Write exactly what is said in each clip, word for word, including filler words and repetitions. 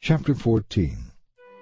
Chapter fourteen.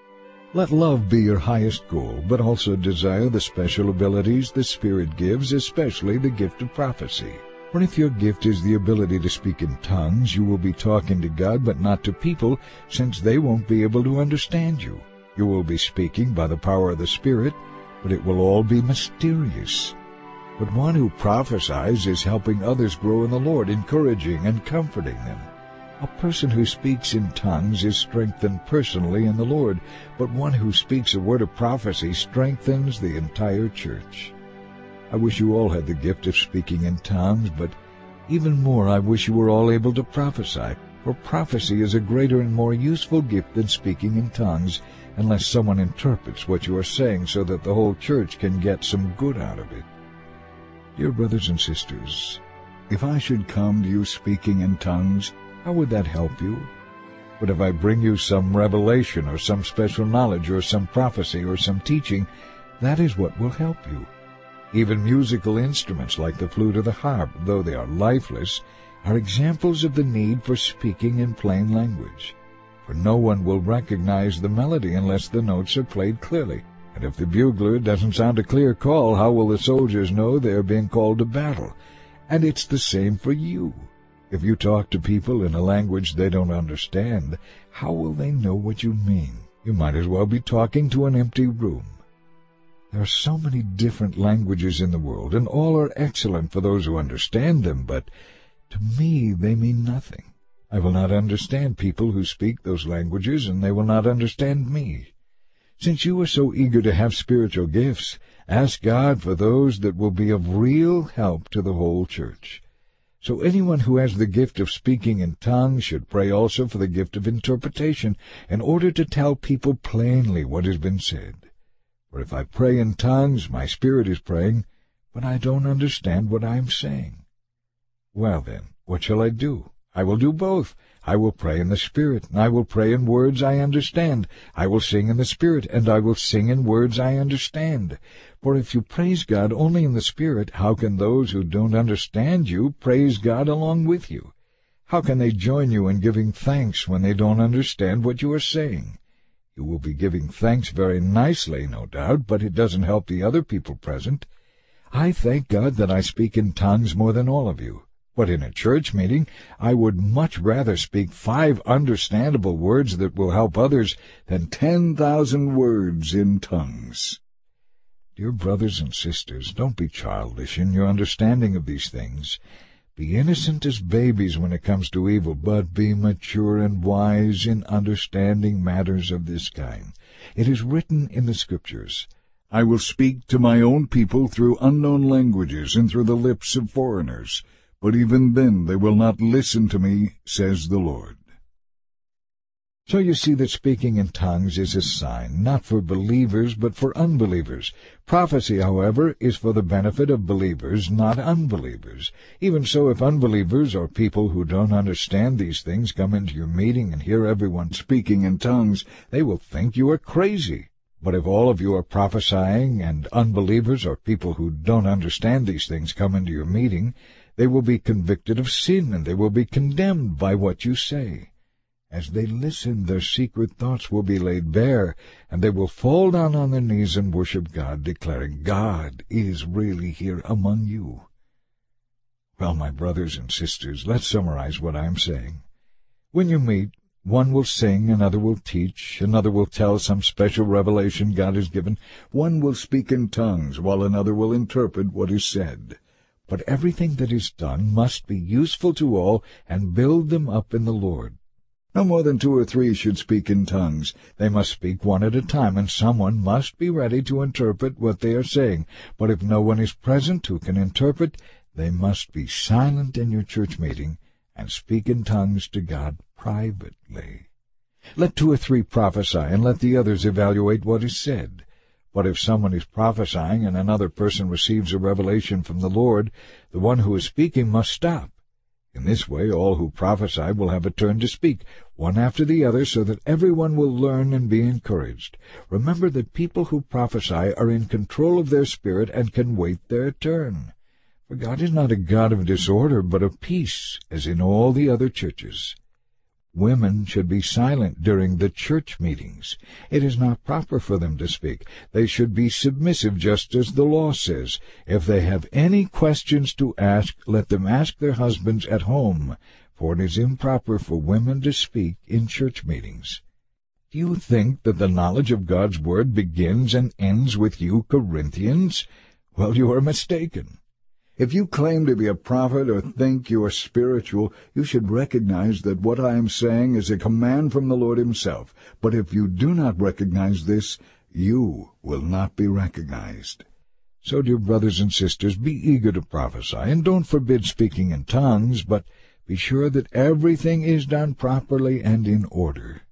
Let love be your highest goal, but also desire the special abilities the Spirit gives, especially the gift of prophecy. For if your gift is the ability to speak in tongues, you will be talking to God but not to people, since they won't be able to understand you. You will be speaking by the power of the Spirit, but it will all be mysterious. But one who prophesies is helping others grow in the Lord, encouraging and comforting them. A person who speaks in tongues is strengthened personally in the Lord, but one who speaks a word of prophecy strengthens the entire church. I wish you all had the gift of speaking in tongues, but even more I wish you were all able to prophesy, for prophecy is a greater and more useful gift than speaking in tongues, unless someone interprets what you are saying so that the whole church can get some good out of it. Dear brothers and sisters, if I should come to you speaking in tongues, how would that help you? But if I bring you some revelation or some special knowledge or some prophecy or some teaching, that is what will help you. Even musical instruments like the flute or the harp, though they are lifeless, are examples of the need for speaking in plain language. For no one will recognize the melody unless the notes are played clearly. And if the bugler doesn't sound a clear call, how will the soldiers know they are being called to battle? And it's the same for you. If you talk to people in a language they don't understand, how will they know what you mean? You might as well be talking to an empty room. There are so many different languages in the world, and all are excellent for those who understand them, but to me they mean nothing. I will not understand people who speak those languages, and they will not understand me. Since you are so eager to have spiritual gifts, ask God for those that will be of real help to the whole church. So anyone who has the gift of speaking in tongues should pray also for the gift of interpretation, in order to tell people plainly what has been said. For if I pray in tongues, my spirit is praying, but I don't understand what I am saying. Well then, what shall I do? I will do both. I will pray in the Spirit, and I will pray in words I understand. I will sing in the Spirit, and I will sing in words I understand. For if you praise God only in the Spirit, how can those who don't understand you praise God along with you? How can they join you in giving thanks when they don't understand what you are saying? You will be giving thanks very nicely, no doubt, but it doesn't help the other people present. I thank God that I speak in tongues more than all of you. But in a church meeting, I would much rather speak five understandable words that will help others than ten thousand words in tongues. Dear brothers and sisters, don't be childish in your understanding of these things. Be innocent as babies when it comes to evil, but be mature and wise in understanding matters of this kind. It is written in the Scriptures, I will speak to my own people through unknown languages and through the lips of foreigners. But even then they will not listen to me, says the Lord. So you see that speaking in tongues is a sign, not for believers, but for unbelievers. Prophecy, however, is for the benefit of believers, not unbelievers. Even so, if unbelievers or people who don't understand these things come into your meeting and hear everyone speaking in tongues, they will think you are crazy. But if all of you are prophesying, and unbelievers or people who don't understand these things come into your meeting, they will be convicted of sin, and they will be condemned by what you say. As they listen, their secret thoughts will be laid bare, and they will fall down on their knees and worship God, declaring, God is really here among you. Well, my brothers and sisters, let's summarize what I am saying. When you meet, one will sing, another will teach, another will tell some special revelation God has given, one will speak in tongues, while another will interpret what is said. But everything that is done must be useful to all and build them up in the Lord. No more than two or three should speak in tongues. They must speak one at a time, and someone must be ready to interpret what they are saying. But if no one is present who can interpret, they must be silent in your church meeting and speak in tongues to God privately. Let two or three prophesy, and let the others evaluate what is said. But if someone is prophesying and another person receives a revelation from the Lord, the one who is speaking must stop. In this way all who prophesy will have a turn to speak, one after the other, so that everyone will learn and be encouraged. Remember that people who prophesy are in control of their spirit and can wait their turn. For God is not a God of disorder, but of peace, as in all the other churches. Women should be silent during the church meetings. It is not proper for them to speak. They should be submissive, just as the law says. If they have any questions to ask, let them ask their husbands at home, for it is improper for women to speak in church meetings. Do you think that the knowledge of God's Word begins and ends with you Corinthians? Well, you are mistaken. If you claim to be a prophet or think you are spiritual, you should recognize that what I am saying is a command from the Lord himself. But if you do not recognize this, you will not be recognized. So, dear brothers and sisters, be eager to prophesy, and don't forbid speaking in tongues, but be sure that everything is done properly and in order.